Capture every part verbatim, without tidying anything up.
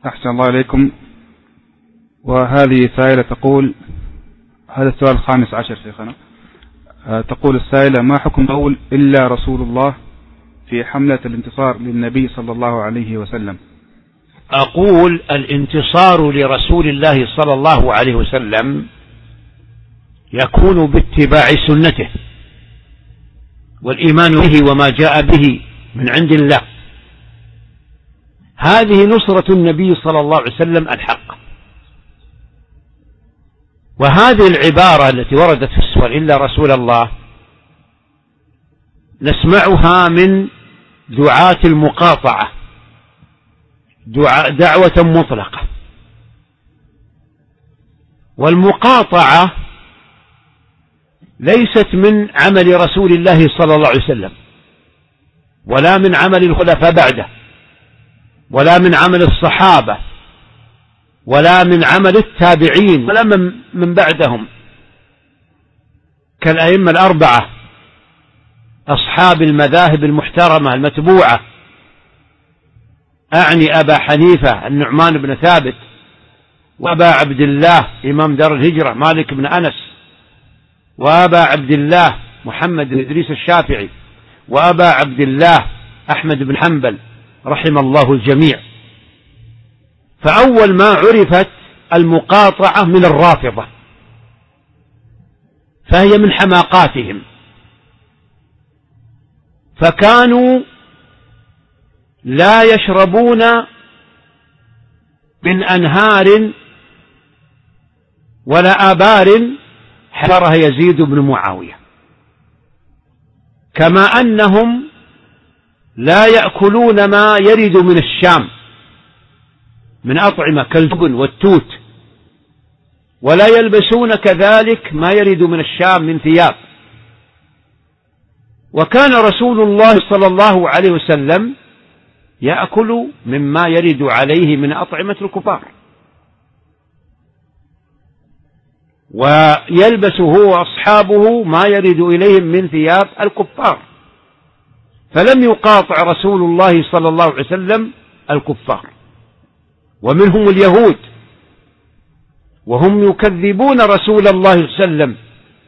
أحسن الله إليكم. وهذه سائلة تقول، هذا السؤال الخامس عشر شيخنا، تقول السائلة: ما حكم قول إلا رسول الله في حملة الانتصار للنبي صلى الله عليه وسلم؟ أقول الانتصار لرسول الله صلى الله عليه وسلم يكون باتباع سنته والإيمان به وما جاء به من عند الله. هذه نصرة النبي صلى الله عليه وسلم الحق. وهذه العبارة التي وردت في السؤال إلا رسول الله نسمعها من دعاة المقاطعة دعوة مطلقة. والمقاطعة ليست من عمل رسول الله صلى الله عليه وسلم ولا من عمل الخلفاء بعده ولا من عمل الصحابة ولا من عمل التابعين ولا من بعدهم كالأئمة الأربعة أصحاب المذاهب المحترمة المتبوعة، أعني أبا حنيفة النعمان بن ثابت، وأبا عبد الله إمام دار الهجرة مالك بن أنس، وأبا عبد الله محمد بن إدريس الشافعي، وأبا عبد الله أحمد بن حنبل رحم الله الجميع. فأول ما عرفت المقاطعة من الرافضة، فهي من حماقاتهم، فكانوا لا يشربون من أنهار ولا آبار حفرها يزيد بن معاوية، كما أنهم لا يأكلون ما يرد من الشام من أطعمة كالجبن والتوت، ولا يلبسون كذلك ما يرد من الشام من ثياب. وكان رسول الله صلى الله عليه وسلم يأكل مما يرد عليه من أطعمة الكفار، ويلبس هو وأصحابه ما يرد إليهم من ثياب الكفار، فلم يقاطع رسول الله صلى الله عليه وسلم الكفار، ومنهم اليهود، وهم يكذبون رسول الله صلى الله عليه وسلم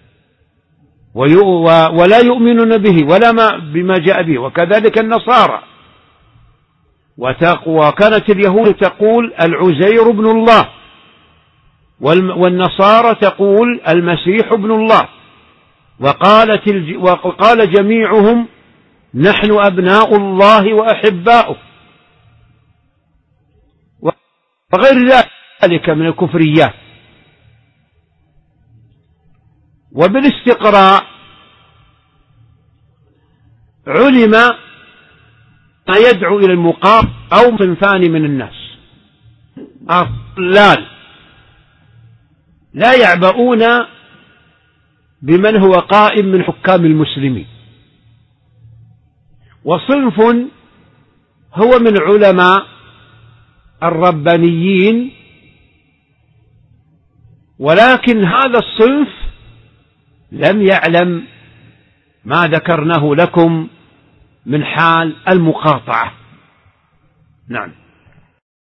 ولا يؤمنون به ولا ما بما جاء به، وكذلك النصارى. وكانت اليهود تقول العزير ابن الله، والنصارى تقول المسيح ابن الله، وقالت وقال جميعهم نحن أبناء الله وأحباؤه، وغير ذلك من الكفريات. وبالاستقراء علم ما يدعو إلى المقاطعة أو صنفان من الناس: الضلال لا يعبؤون بمن هو قائم من حكام المسلمين، وصنف هو من علماء الربانيين، ولكن هذا الصنف لم يعلم ما ذكرناه لكم من حال المقاطعة. نعم.